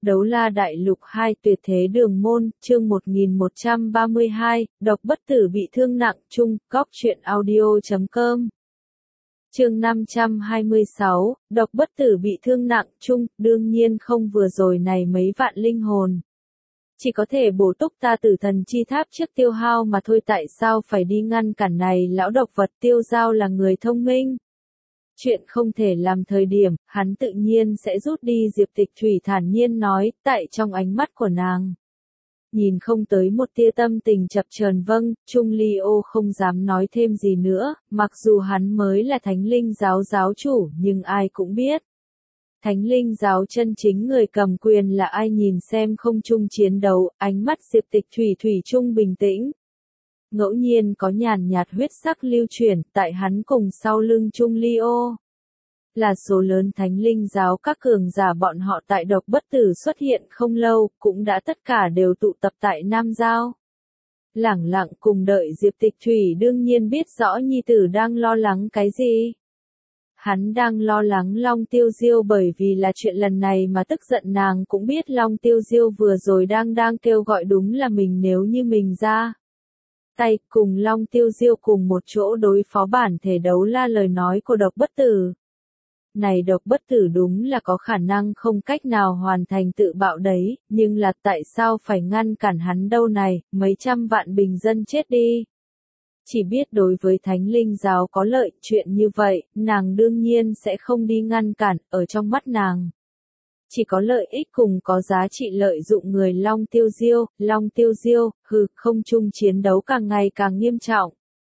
Đấu La Đại Lục 2 Tuyệt Thế Đường Môn, chương 1132, Độc Bất Tử bị thương nặng chung, góc truyện audio.com. Chương 526, Độc Bất Tử bị thương nặng chung, đương nhiên không vừa rồi này mấy vạn linh hồn. Chỉ có thể bổ túc ta Tử Thần Chi Tháp trước tiêu hao mà thôi, tại sao phải đi ngăn cản này lão độc vật? Tiêu Giao là người thông minh. Chuyện không thể làm thời điểm, hắn tự nhiên sẽ rút đi. Diệp Tịch Thủy thản nhiên nói, tại trong ánh mắt của nàng. Nhìn không tới một tia tâm tình chập chờn. Vâng, Trung Ly Ô không dám nói thêm gì nữa, mặc dù hắn mới là Thánh Linh giáo giáo chủ, nhưng ai cũng biết. Thánh Linh giáo chân chính người cầm quyền là ai? Nhìn xem không trung chiến đấu, ánh mắt Diệp Tịch Thủy thủy chung bình tĩnh. Ngẫu nhiên có nhàn nhạt huyết sắc lưu chuyển, tại hắn cùng sau lưng Trung Ly Ô. Là số lớn Thánh Linh giáo các cường giả bọn họ tại Độc Bất Tử xuất hiện không lâu, cũng đã tất cả đều tụ tập tại Nam Giao. Lẳng lặng cùng đợi. Diệp Tịch Thủy đương nhiên biết rõ nhi tử đang lo lắng cái gì. Hắn đang lo lắng Long Tiêu Diêu, bởi vì là chuyện lần này mà tức giận. Nàng cũng biết Long Tiêu Diêu vừa rồi đang kêu gọi đúng là mình, nếu như mình ra tay cùng Long Tiêu Diêu cùng một chỗ đối phó bản thể đấu la. Lời nói của Độc Bất Tử này, Độc Bất Tử đúng là có khả năng không cách nào hoàn thành tự bạo đấy, nhưng là tại sao phải ngăn cản hắn đâu này? Mấy trăm vạn bình dân chết đi. Chỉ biết đối với Thánh Linh giáo có lợi, chuyện như vậy, nàng đương nhiên sẽ không đi ngăn cản. Ở trong mắt nàng, chỉ có lợi ích cùng có giá trị lợi dụng người. Long Tiêu Diêu, không chung chiến đấu càng ngày càng nghiêm trọng.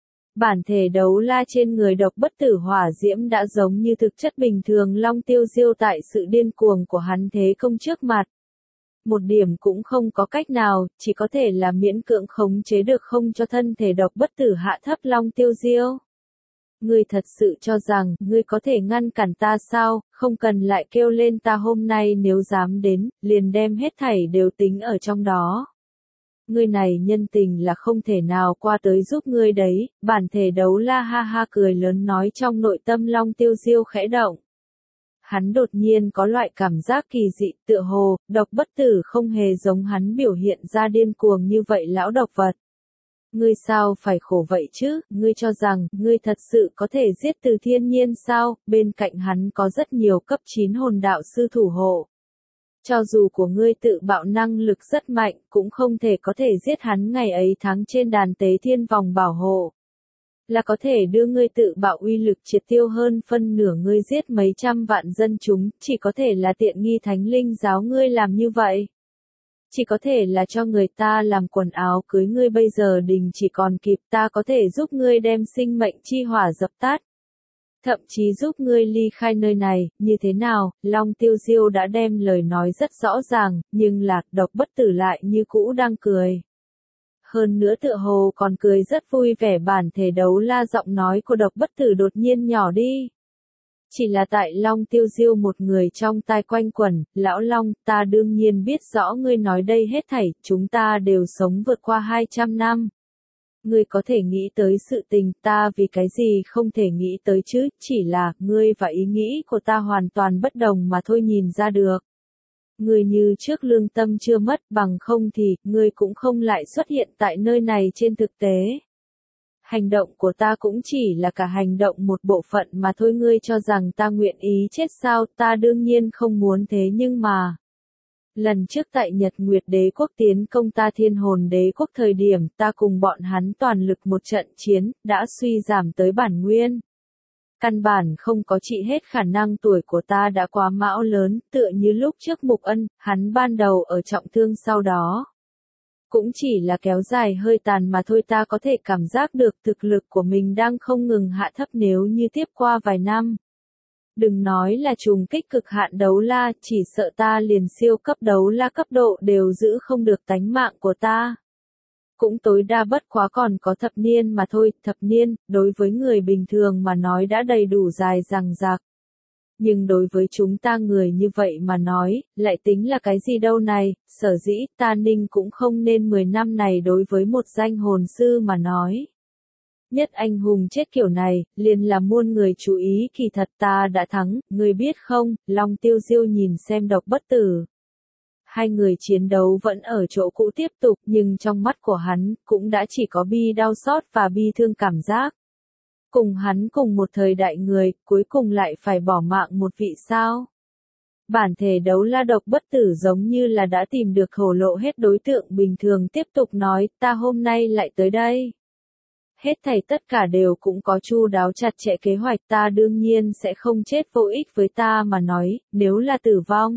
Bản thể đấu la trên người Độc Bất Tử hỏa diễm đã giống như thực chất bình thường. Long Tiêu Diêu tại sự điên cuồng của hắn thế công trước mặt, một điểm cũng không có cách nào, chỉ có thể là miễn cưỡng khống chế được không cho thân thể Độc Bất Tử hạ thấp. Long Tiêu Diêu, ngươi thật sự cho rằng ngươi có thể ngăn cản ta sao? Không cần lại kêu lên, ta hôm nay nếu dám đến, liền đem hết thảy đều tính ở trong đó. Ngươi này nhân tình là không thể nào qua tới giúp ngươi đấy. Bản thể đấu la ha ha cười lớn nói. Trong nội tâm Long Tiêu Diêu khẽ động. Hắn đột nhiên có loại cảm giác kỳ dị, tựa hồ Độc Bất Tử không hề giống hắn biểu hiện ra điên cuồng như vậy. Lão độc vật, ngươi sao phải khổ vậy chứ? Ngươi cho rằng ngươi thật sự có thể giết Từ Thiên Nhiên sao? Bên cạnh hắn có rất nhiều cấp 9 hồn đạo sư thủ hộ. Cho dù của ngươi tự bạo năng lực rất mạnh, cũng không thể có thể giết hắn. Ngày ấy thắng trên đàn tế thiên vòng bảo hộ, là có thể đưa ngươi tự bạo uy lực triệt tiêu hơn phân nửa. Ngươi giết mấy trăm vạn dân chúng, chỉ có thể là tiện nghi Thánh Linh giáo. Ngươi làm như vậy, chỉ có thể là cho người ta làm quần áo cưới. Ngươi bây giờ đình chỉ còn kịp, ta có thể giúp ngươi đem sinh mệnh chi hỏa dập tắt. Thậm chí giúp ngươi ly khai nơi này. Như thế nào? Long Tiêu Diêu đã đem lời nói rất rõ ràng, nhưng là Độc Bất Tử lại như cũ đang cười. Hơn nữa tựa hồ còn cười rất vui vẻ. Bản thể đấu la giọng nói của Độc Bất Tử đột nhiên nhỏ đi. Chỉ là tại Long Tiêu Diêu một người trong tai quanh quẩn. Lão Long, ta đương nhiên biết rõ ngươi nói đây hết thảy, chúng ta đều sống vượt qua 200 năm. Ngươi có thể nghĩ tới sự tình, ta vì cái gì không thể nghĩ tới chứ? Chỉ là, ngươi và ý nghĩ của ta hoàn toàn bất đồng mà thôi. Nhìn ra được. Ngươi như trước lương tâm chưa mất, bằng không thì, ngươi cũng không lại xuất hiện tại nơi này. Trên thực tế, hành động của ta cũng chỉ là cả hành động một bộ phận mà thôi. Ngươi cho rằng ta nguyện ý chết sao? Ta đương nhiên không muốn thế, nhưng mà lần trước tại Nhật Nguyệt Đế quốc tiến công ta Thiên Hồn Đế quốc thời điểm, ta cùng bọn hắn toàn lực một trận chiến, đã suy giảm tới bản nguyên. Căn bản không có trị hết khả năng. Tuổi của ta đã quá mão lớn, tựa như lúc trước Mục Ân, hắn ban đầu ở trọng thương, sau đó cũng chỉ là kéo dài hơi tàn mà thôi. Ta có thể cảm giác được thực lực của mình đang không ngừng hạ thấp. Nếu như tiếp qua vài năm, đừng nói là trùng kích cực hạn đấu la, chỉ sợ ta liền siêu cấp đấu la cấp độ đều giữ không được tánh mạng của ta. Cũng tối đa bất quá còn có thập niên mà thôi. Thập niên, đối với người bình thường mà nói đã đầy đủ dài dằng dặc. Nhưng đối với chúng ta người như vậy mà nói, lại tính là cái gì đâu này? Sở dĩ, ta Ninh cũng không nên 10 năm này đối với một danh hồn sư mà nói. Nhất anh hùng chết kiểu này, liền là muôn người chú ý. Kỳ thật ta đã thắng, ngươi biết không? Long Tiêu Diêu nhìn xem Độc Bất Tử. hai người chiến đấu vẫn ở chỗ cũ tiếp tục nhưng trong mắt của hắn cũng đã chỉ có bi đau xót và bi thương cảm giác. Cùng hắn cùng một thời đại người, cuối cùng lại phải bỏ mạng một vị sao? Bản thể Đấu La Độc Bất Tử giống như là đã tìm được thổ lộ hết đối tượng bình thường tiếp tục nói, ta hôm nay lại tới đây. Hết thảy tất cả đều cũng có chu đáo chặt chẽ kế hoạch, ta đương nhiên sẽ không chết vô ích với ta mà nói, nếu là tử vong.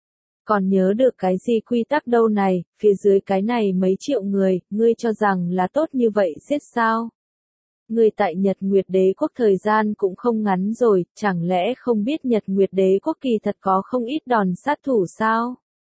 Còn nhớ được cái gì quy tắc đâu này, phía dưới cái này mấy triệu người, ngươi cho rằng là tốt như vậy giết sao? Ngươi tại Nhật Nguyệt Đế Quốc thời gian cũng không ngắn rồi, chẳng lẽ không biết Nhật Nguyệt Đế Quốc kỳ thật có không ít đòn sát thủ sao?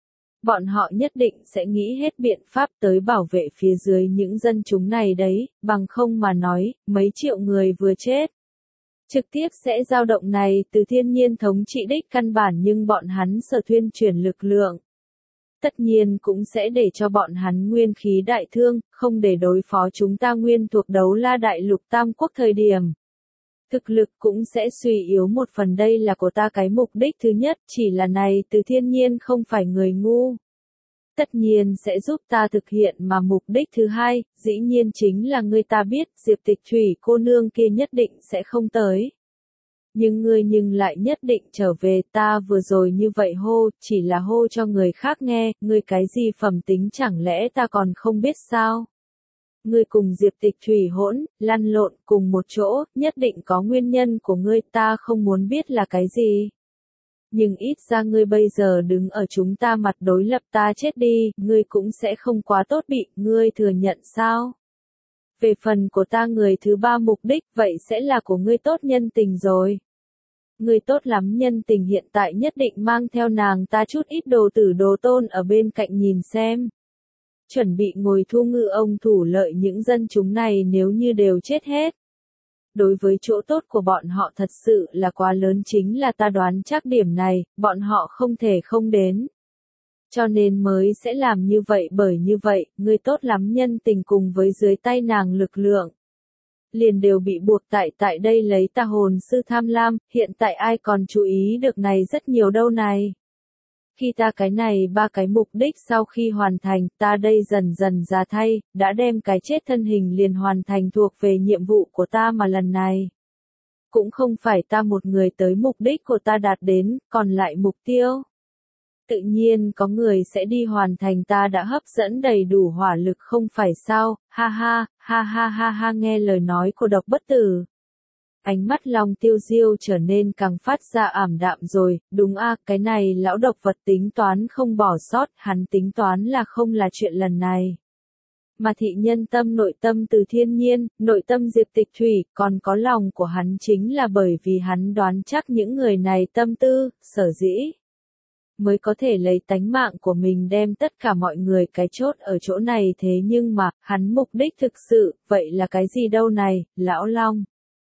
Bọn họ nhất định sẽ nghĩ hết biện pháp tới bảo vệ phía dưới những dân chúng này đấy, bằng không mà nói, mấy triệu người vừa chết. Trực tiếp sẽ dao động này từ thiên nhiên thống trị đích căn bản nhưng bọn hắn sở thuyên chuyển lực lượng. Tất nhiên cũng sẽ để cho bọn hắn nguyên khí đại thương, không để đối phó chúng ta nguyên thuộc Đấu La Đại Lục Tam Quốc thời điểm. Thực lực cũng sẽ suy yếu một phần, đây là của ta cái mục đích thứ nhất, chỉ là này từ thiên nhiên không phải người ngu. Tất nhiên sẽ giúp ta thực hiện mà mục đích thứ hai, dĩ nhiên chính là người ta biết Diệp Tịch Thủy cô nương kia nhất định sẽ không tới. Nhưng ngươi lại nhất định trở về, ta vừa rồi như vậy hô, chỉ là hô cho người khác nghe, ngươi cái gì phẩm tính chẳng lẽ ta còn không biết sao? Ngươi cùng Diệp Tịch Thủy hỗn, lăn lộn cùng một chỗ, nhất định có nguyên nhân của ngươi, ta không muốn biết là cái gì. Nhưng ít ra ngươi bây giờ đứng ở chúng ta mặt đối lập, ta chết đi, ngươi cũng sẽ không quá tốt bị, ngươi thừa nhận sao? Về phần của ta người thứ ba mục đích, vậy sẽ là của ngươi tốt nhân tình rồi. Ngươi tốt lắm nhân tình hiện tại nhất định mang theo nàng ta chút ít đồ tử đồ tôn ở bên cạnh nhìn xem. Chuẩn bị ngồi thu ngư ông thủ lợi những dân chúng này nếu như đều chết hết. Đối với chỗ tốt của bọn họ thật sự là quá lớn, chính là ta đoán chắc điểm này, bọn họ không thể không đến. Cho nên mới sẽ làm như vậy, bởi như vậy, ngươi tốt lắm nhân tình cùng với dưới tay nàng lực lượng. Liền đều bị buộc tại đây lấy ta hồn sư tham lam, hiện tại ai còn chú ý được này rất nhiều đâu này. Khi ta cái này ba cái mục đích sau khi hoàn thành, ta đây dần dần già thay, đã đem cái chết thân hình liền hoàn thành thuộc về nhiệm vụ của ta mà lần này. Cũng không phải ta một người tới mục đích của ta đạt đến, còn lại mục tiêu. Tự nhiên có người sẽ đi hoàn thành, ta đã hấp dẫn đầy đủ hỏa lực không phải sao, ha ha, ha ha ha ha nghe lời nói của Độc Bất Tử. Ánh mắt Long Tiêu Diêu trở nên càng phát ra ảm đạm rồi, đúng a, cái này lão độc vật tính toán không bỏ sót, hắn tính toán là không là chuyện lần này. Mà thị nhân tâm nội tâm từ thiên nhiên, nội tâm Diệp Tịch Thủy, còn có lòng của hắn chính là bởi vì hắn đoán chắc những người này tâm tư, sở dĩ mới có thể lấy tánh mạng của mình đem tất cả mọi người cái chốt ở chỗ này, thế nhưng mà, hắn mục đích thực sự, vậy là cái gì đâu này, lão Long?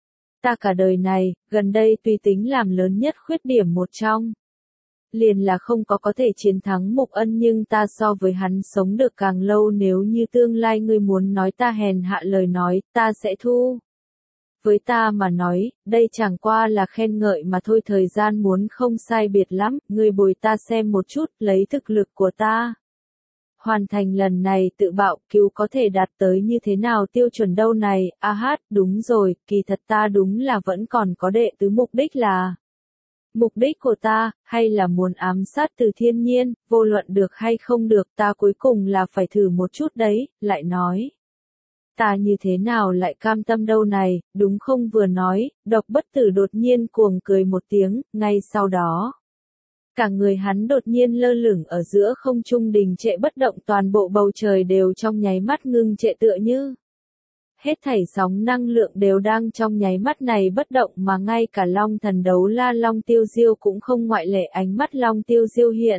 Ta cả đời này, gần đây tuy tính làm lớn nhất khuyết điểm một trong. Liền là không có thể chiến thắng Mục Ân, nhưng ta so với hắn sống được càng lâu, nếu như tương lai ngươi muốn nói ta hèn hạ lời nói, ta sẽ thu. Với ta mà nói, đây chẳng qua là khen ngợi mà thôi, thời gian muốn không sai biệt lắm, ngươi bồi ta xem một chút, lấy thực lực của ta. Hoàn thành lần này tự bạo cứu có thể đạt tới như thế nào tiêu chuẩn đâu này, a hát, đúng rồi, kỳ thật ta đúng là vẫn còn có đệ tứ mục đích là. Mục đích của ta, hay là muốn ám sát từ thiên nhiên, vô luận được hay không được, ta cuối cùng là phải thử một chút đấy, lại nói. Ta như thế nào lại cam tâm đâu này, đúng không, vừa nói, Độc Bất Tử đột nhiên cuồng cười một tiếng, ngay sau đó. Cả người hắn đột nhiên lơ lửng ở giữa không trung đình trệ bất động, toàn bộ bầu trời đều trong nháy mắt ngưng trệ tựa như. Hết thảy sóng năng lượng đều đang trong nháy mắt này bất động, mà ngay cả Long Thần Đấu La Long Tiêu Diêu cũng không ngoại lệ, ánh mắt Long Tiêu Diêu hiện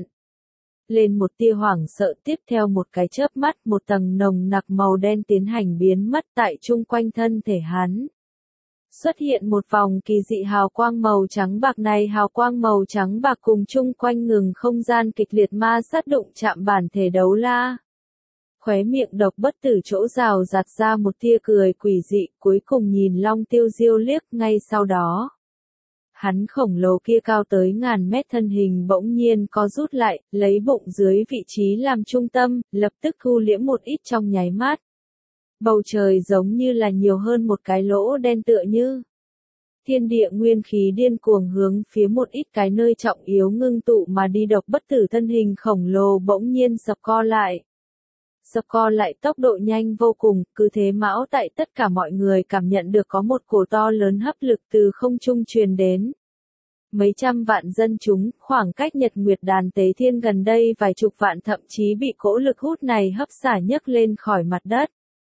lên một tia hoảng sợ, tiếp theo một cái chớp mắt, một tầng nồng nặc màu đen tiến hành biến mất tại chung quanh thân thể hắn. Xuất hiện một vòng kỳ dị hào quang màu trắng bạc, này hào quang màu trắng bạc cùng chung quanh ngừng không gian kịch liệt ma sát đụng chạm bản thể Đấu La. Khóe miệng Độc Bất Tử chỗ rào rạt ra một tia cười quỷ dị, cuối cùng nhìn Long Tiêu Diêu liếc, ngay sau đó. hắn khổng lồ kia cao tới ngàn mét thân hình bỗng nhiên co rút lại, lấy bụng dưới vị trí làm trung tâm, lập tức thu liễm một ít trong nháy mắt. Bầu trời giống như là nhiều hơn một cái lỗ đen tựa như. Thiên địa nguyên khí điên cuồng hướng phía một ít cái nơi trọng yếu ngưng tụ mà đi, độc bất tử thân hình khổng lồ bỗng nhiên sập co lại. Sập co lại tốc độ nhanh vô cùng, cứ thế mão tại tất cả mọi người cảm nhận được có một cổ to lớn hấp lực từ không trung truyền đến. Mấy trăm vạn dân chúng, khoảng cách Nhật Nguyệt Đàn Tế Thiên gần đây vài chục vạn thậm chí bị cỗ lực hút này hấp xả nhấc lên khỏi mặt đất.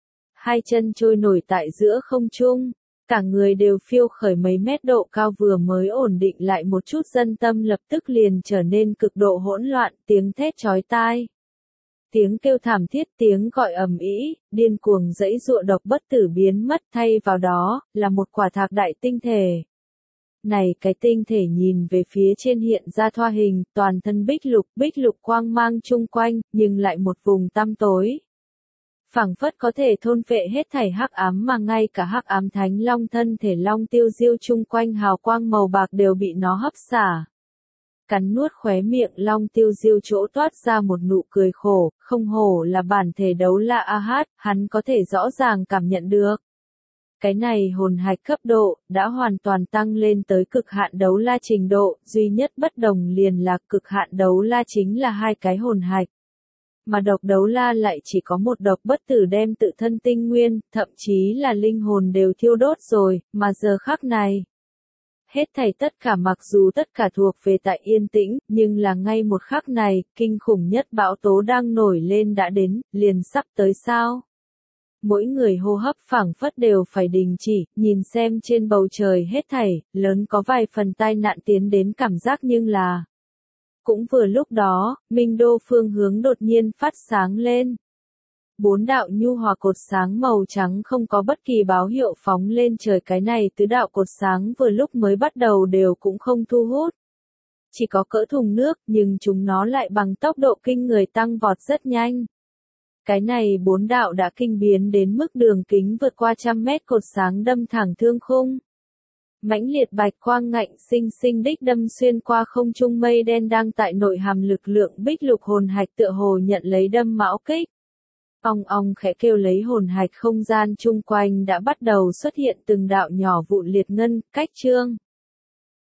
Hai chân trôi nổi tại giữa không trung, cả người đều phiêu khởi mấy mét độ cao, vừa mới ổn định lại một chút dân tâm lập tức liền trở nên cực độ hỗn loạn, tiếng thét chói tai. Tiếng kêu thảm thiết, tiếng gọi ầm ĩ, điên cuồng giãy giụa, độc bất tử biến mất, thay vào đó là một quả thạc đại tinh thể. Này cái tinh thể nhìn về phía trên hiện ra thoa hình, toàn thân bích lục quang mang chung quanh, nhưng lại một vùng tăm tối. Phảng phất có thể thôn phệ hết thảy hắc ám, mà ngay cả hắc ám thánh long thân thể long tiêu diêu chung quanh hào quang màu bạc đều bị nó hấp xả. Cắn nuốt khóe miệng, long tiêu diêu chỗ toát ra một nụ cười khổ, không hổ là bản thể đấu la Ahad, hắn có thể rõ ràng cảm nhận được. Cái này hồn hạch cấp độ, đã hoàn toàn tăng lên tới cực hạn đấu la trình độ, duy nhất bất đồng liền là cực hạn đấu la chính là hai cái hồn hạch. Mà độc đấu la lại chỉ có một độc bất tử đem tự thân tinh nguyên, thậm chí là linh hồn đều thiêu đốt rồi, mà giờ khắc này. Hết thảy tất cả mặc dù tất cả thuộc về tại yên tĩnh, nhưng là ngay một khắc này, kinh khủng nhất bão tố đang nổi lên đã đến, liền sắp tới sao. Mỗi người hô hấp phảng phất đều phải đình chỉ, nhìn xem trên bầu trời hết thảy, lớn có vài phần tai nạn tiến đến cảm giác, nhưng là. Cũng vừa lúc đó, Minh Đô phương hướng đột nhiên phát sáng lên. 4 đạo nhu hòa cột sáng màu trắng không có bất kỳ báo hiệu phóng lên trời, cái này tứ đạo cột sáng vừa lúc mới bắt đầu đều cũng không thu hút. Chỉ có cỡ thùng nước, nhưng chúng nó lại bằng tốc độ kinh người tăng vọt rất nhanh. Cái này 4 đạo đã kinh biến đến mức đường kính vượt qua 100 mét cột sáng đâm thẳng thương khung. Mãnh liệt bạch quang ngạnh sinh sinh đích đâm xuyên qua không trung mây đen đang tại nội hàm lực lượng bích lục hồn hạch, tựa hồ nhận lấy đâm mão kích. Ong ong khẽ kêu, lấy hồn hạch không gian chung quanh đã bắt đầu xuất hiện từng đạo nhỏ vụn liệt ngân, cách trương.